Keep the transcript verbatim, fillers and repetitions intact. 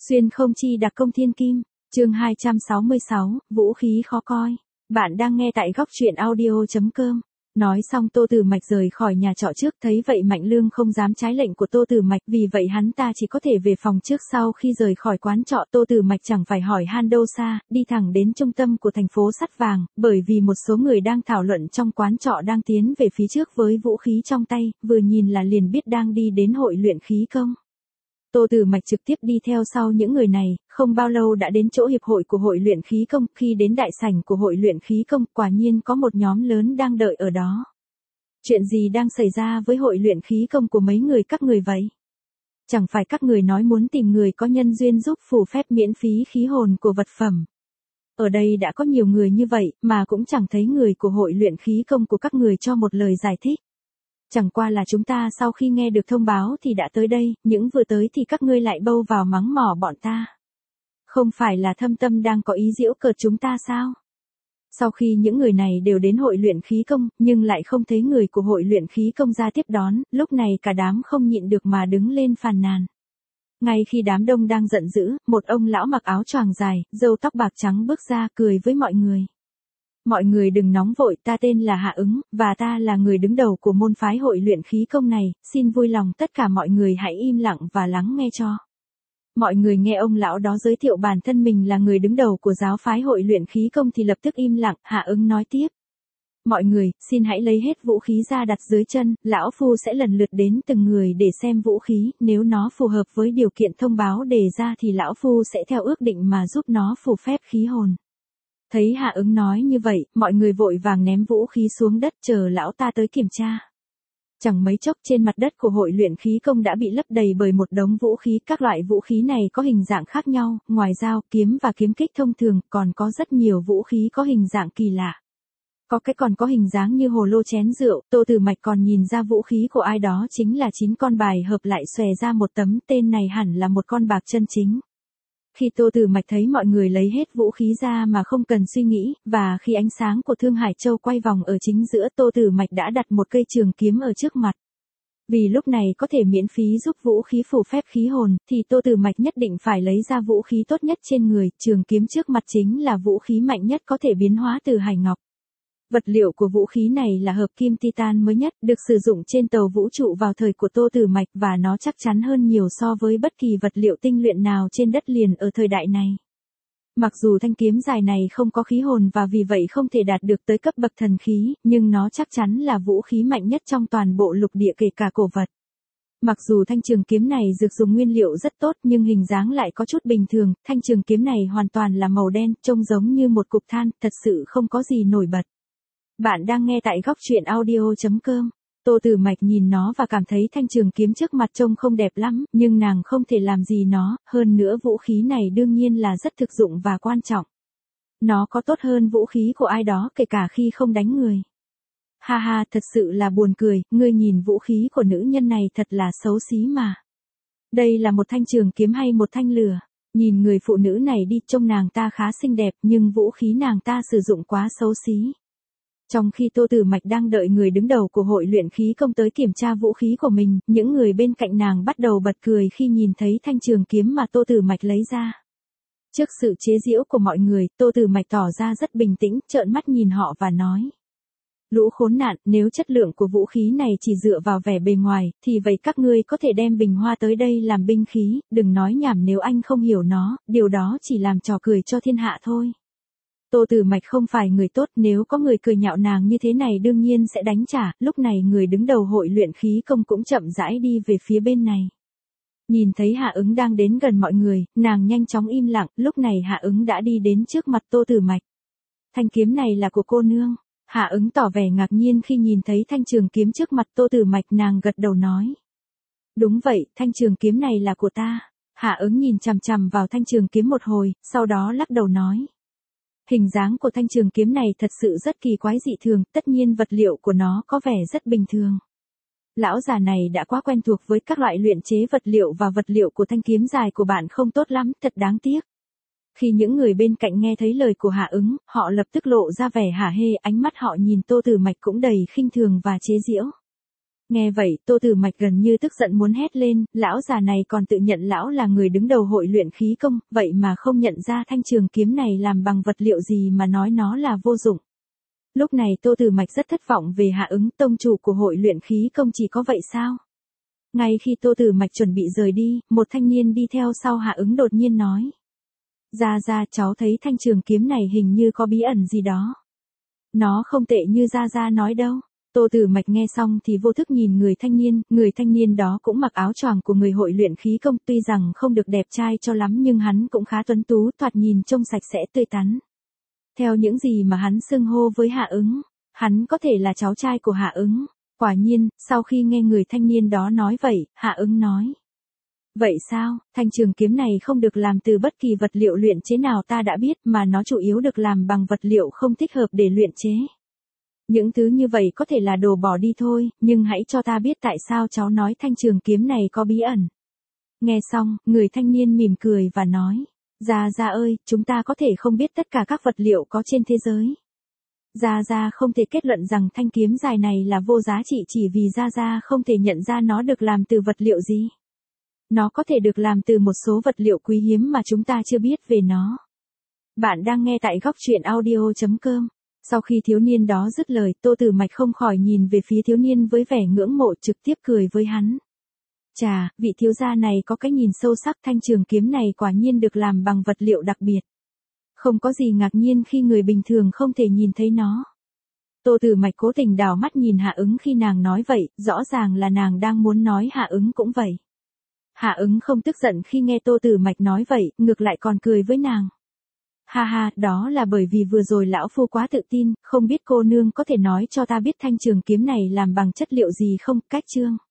Xuyên không chi đặc công thiên kim, chương hai trăm sáu mươi sáu, vũ khí khó coi. Bạn đang nghe tại góc truyện audio.com. Nói xong Tô Tử Mạch rời khỏi nhà trọ trước, thấy vậy Mạnh Lương không dám trái lệnh của Tô Tử Mạch, vì vậy hắn ta chỉ có thể về phòng trước. Sau khi rời khỏi quán trọ, Tô Tử Mạch chẳng phải hỏi han đâu xa, đi thẳng đến trung tâm của thành phố sắt vàng, bởi vì một số người đang thảo luận trong quán trọ đang tiến về phía trước với vũ khí trong tay, vừa nhìn là liền biết đang đi đến hội luyện khí công. Tô Tử Mạch trực tiếp đi theo sau những người này, không bao lâu đã đến chỗ hiệp hội của hội luyện khí công. Khi đến đại sảnh của hội luyện khí công, quả nhiên có một nhóm lớn đang đợi ở đó. Chuyện gì đang xảy ra với hội luyện khí công của mấy người các người vậy? Chẳng phải các người nói muốn tìm người có nhân duyên giúp phù phép miễn phí khí hồn của vật phẩm. Ở đây đã có nhiều người như vậy, mà cũng chẳng thấy người của hội luyện khí công của các người cho một lời giải thích. Chẳng qua là chúng ta sau khi nghe được thông báo thì đã tới đây, những vừa tới thì các ngươi lại bâu vào mắng mỏ bọn ta. Không phải là thâm tâm đang có ý giễu cợt chúng ta sao? Sau khi những người này đều đến hội luyện khí công, nhưng lại không thấy người của hội luyện khí công ra tiếp đón, lúc này cả đám không nhịn được mà đứng lên phàn nàn. Ngay khi đám đông đang giận dữ, một ông lão mặc áo choàng dài, râu tóc bạc trắng bước ra cười với mọi người. Mọi người đừng nóng vội, ta tên là Hạ Ứng, và ta là người đứng đầu của môn phái hội luyện khí công này, xin vui lòng tất cả mọi người hãy im lặng và lắng nghe cho. Mọi người nghe ông lão đó giới thiệu bản thân mình là người đứng đầu của giáo phái hội luyện khí công thì lập tức im lặng. Hạ Ứng nói tiếp. Mọi người, xin hãy lấy hết vũ khí ra đặt dưới chân, lão phu sẽ lần lượt đến từng người để xem vũ khí, nếu nó phù hợp với điều kiện thông báo đề ra thì lão phu sẽ theo ước định mà giúp nó phù phép khí hồn. Thấy Hạ Ứng nói như vậy, mọi người vội vàng ném vũ khí xuống đất chờ lão ta tới kiểm tra. Chẳng mấy chốc trên mặt đất của hội luyện khí công đã bị lấp đầy bởi một đống vũ khí. Các loại vũ khí này có hình dạng khác nhau, ngoài dao, kiếm và kiếm kích thông thường, còn có rất nhiều vũ khí có hình dạng kỳ lạ. Có cái còn có hình dáng như hồ lô chén rượu. Tô Tử Mạch còn nhìn ra vũ khí của ai đó chính là chín con bài hợp lại xòe ra một tấm, tên này hẳn là một con bạc chân chính. Khi Tô Tử Mạch thấy mọi người lấy hết vũ khí ra mà không cần suy nghĩ, và khi ánh sáng của Thương Hải Châu quay vòng ở chính giữa, Tô Tử Mạch đã đặt một cây trường kiếm ở trước mặt. Vì lúc này có thể miễn phí giúp vũ khí phù phép khí hồn, thì Tô Tử Mạch nhất định phải lấy ra vũ khí tốt nhất trên người. Trường kiếm trước mặt chính là vũ khí mạnh nhất có thể biến hóa từ hải ngọc. Vật liệu của vũ khí này là hợp kim titan mới nhất, được sử dụng trên tàu vũ trụ vào thời của Tô Tử Mạch, và nó chắc chắn hơn nhiều so với bất kỳ vật liệu tinh luyện nào trên đất liền ở thời đại này. Mặc dù thanh kiếm dài này không có khí hồn và vì vậy không thể đạt được tới cấp bậc thần khí, nhưng nó chắc chắn là vũ khí mạnh nhất trong toàn bộ lục địa kể cả cổ vật. Mặc dù thanh trường kiếm này được dùng nguyên liệu rất tốt nhưng hình dáng lại có chút bình thường, thanh trường kiếm này hoàn toàn là màu đen, trông giống như một cục than, thật sự không có gì nổi bật. Bạn đang nghe tại góc truyện audio.com. Tô Tử Mạch nhìn nó và cảm thấy thanh trường kiếm trước mặt trông không đẹp lắm, nhưng nàng không thể làm gì nó, hơn nữa vũ khí này đương nhiên là rất thực dụng và quan trọng. Nó có tốt hơn vũ khí của ai đó kể cả khi không đánh người. Ha ha, thật sự là buồn cười, ngươi nhìn vũ khí của nữ nhân này thật là xấu xí mà. Đây là một thanh trường kiếm hay một thanh lửa? Nhìn người phụ nữ này đi, trông nàng ta khá xinh đẹp nhưng vũ khí nàng ta sử dụng quá xấu xí. Trong khi Tô Tử Mạch đang đợi người đứng đầu của hội luyện khí công tới kiểm tra vũ khí của mình, những người bên cạnh nàng bắt đầu bật cười khi nhìn thấy thanh trường kiếm mà Tô Tử Mạch lấy ra. Trước sự chế giễu của mọi người, Tô Tử Mạch tỏ ra rất bình tĩnh, trợn mắt nhìn họ và nói. Lũ khốn nạn, nếu chất lượng của vũ khí này chỉ dựa vào vẻ bề ngoài, thì vậy các ngươi có thể đem bình hoa tới đây làm binh khí, đừng nói nhảm nếu anh không hiểu nó, điều đó chỉ làm trò cười cho thiên hạ thôi. Tô Tử Mạch không phải người tốt, nếu có người cười nhạo nàng như thế này đương nhiên sẽ đánh trả. Lúc này người đứng đầu hội luyện khí công cũng chậm rãi đi về phía bên này. Nhìn thấy Hạ Ứng đang đến gần mọi người, nàng nhanh chóng im lặng, lúc này Hạ Ứng đã đi đến trước mặt Tô Tử Mạch. Thanh kiếm này là của cô nương. Hạ Ứng tỏ vẻ ngạc nhiên khi nhìn thấy thanh trường kiếm trước mặt Tô Tử Mạch, nàng gật đầu nói. Đúng vậy, thanh trường kiếm này là của ta. Hạ Ứng nhìn chằm chằm vào thanh trường kiếm một hồi, sau đó lắc đầu nói. Hình dáng của thanh trường kiếm này thật sự rất kỳ quái dị thường, tất nhiên vật liệu của nó có vẻ rất bình thường. Lão già này đã quá quen thuộc với các loại luyện chế vật liệu và vật liệu của thanh kiếm dài của bạn không tốt lắm, thật đáng tiếc. Khi những người bên cạnh nghe thấy lời của Hạ Ứng, họ lập tức lộ ra vẻ hả hê, ánh mắt họ nhìn Tô Tử Mạch cũng đầy khinh thường và chế giễu. Nghe vậy, Tô Tử Mạch gần như tức giận muốn hét lên, lão già này còn tự nhận lão là người đứng đầu hội luyện khí công, vậy mà không nhận ra thanh trường kiếm này làm bằng vật liệu gì mà nói nó là vô dụng. Lúc này Tô Tử Mạch rất thất vọng về Hạ Ứng, tông chủ của hội luyện khí công chỉ có vậy sao? Ngay khi Tô Tử Mạch chuẩn bị rời đi, một thanh niên đi theo sau Hạ Ứng đột nhiên nói. Gia Gia, cháu thấy thanh trường kiếm này hình như có bí ẩn gì đó. Nó không tệ như Gia Gia nói đâu. Tô Tử Mạch nghe xong thì vô thức nhìn người thanh niên, người thanh niên đó cũng mặc áo choàng của người hội luyện khí công, tuy rằng không được đẹp trai cho lắm nhưng hắn cũng khá tuấn tú, thoạt nhìn trông sạch sẽ tươi tắn. Theo những gì mà hắn xưng hô với Hạ Ứng, hắn có thể là cháu trai của Hạ Ứng. Quả nhiên, sau khi nghe người thanh niên đó nói vậy, Hạ Ứng nói. Vậy sao, thanh trường kiếm này không được làm từ bất kỳ vật liệu luyện chế nào ta đã biết mà nó chủ yếu được làm bằng vật liệu không thích hợp để luyện chế. Những thứ như vậy có thể là đồ bỏ đi thôi, nhưng hãy cho ta biết tại sao cháu nói thanh trường kiếm này có bí ẩn. Nghe xong, người thanh niên mỉm cười và nói. Gia Gia ơi, chúng ta có thể không biết tất cả các vật liệu có trên thế giới. Gia Gia không thể kết luận rằng thanh kiếm dài này là vô giá trị chỉ vì Gia Gia không thể nhận ra nó được làm từ vật liệu gì. Nó có thể được làm từ một số vật liệu quý hiếm mà chúng ta chưa biết về nó. Bạn đang nghe tại góc truyện audio chấm com. Sau khi thiếu niên đó dứt lời, Tô Tử Mạch không khỏi nhìn về phía thiếu niên với vẻ ngưỡng mộ, trực tiếp cười với hắn. Chà, vị thiếu gia này có cái nhìn sâu sắc, thanh trường kiếm này quả nhiên được làm bằng vật liệu đặc biệt. Không có gì ngạc nhiên khi người bình thường không thể nhìn thấy nó. Tô Tử Mạch cố tình đảo mắt nhìn Hạ Ứng khi nàng nói vậy, rõ ràng là nàng đang muốn nói Hạ Ứng cũng vậy. Hạ Ứng không tức giận khi nghe Tô Tử Mạch nói vậy, ngược lại còn cười với nàng. Ha ha, đó là bởi vì vừa rồi lão phu quá tự tin, không biết cô nương có thể nói cho ta biết thanh trường kiếm này làm bằng chất liệu gì không, cách chương.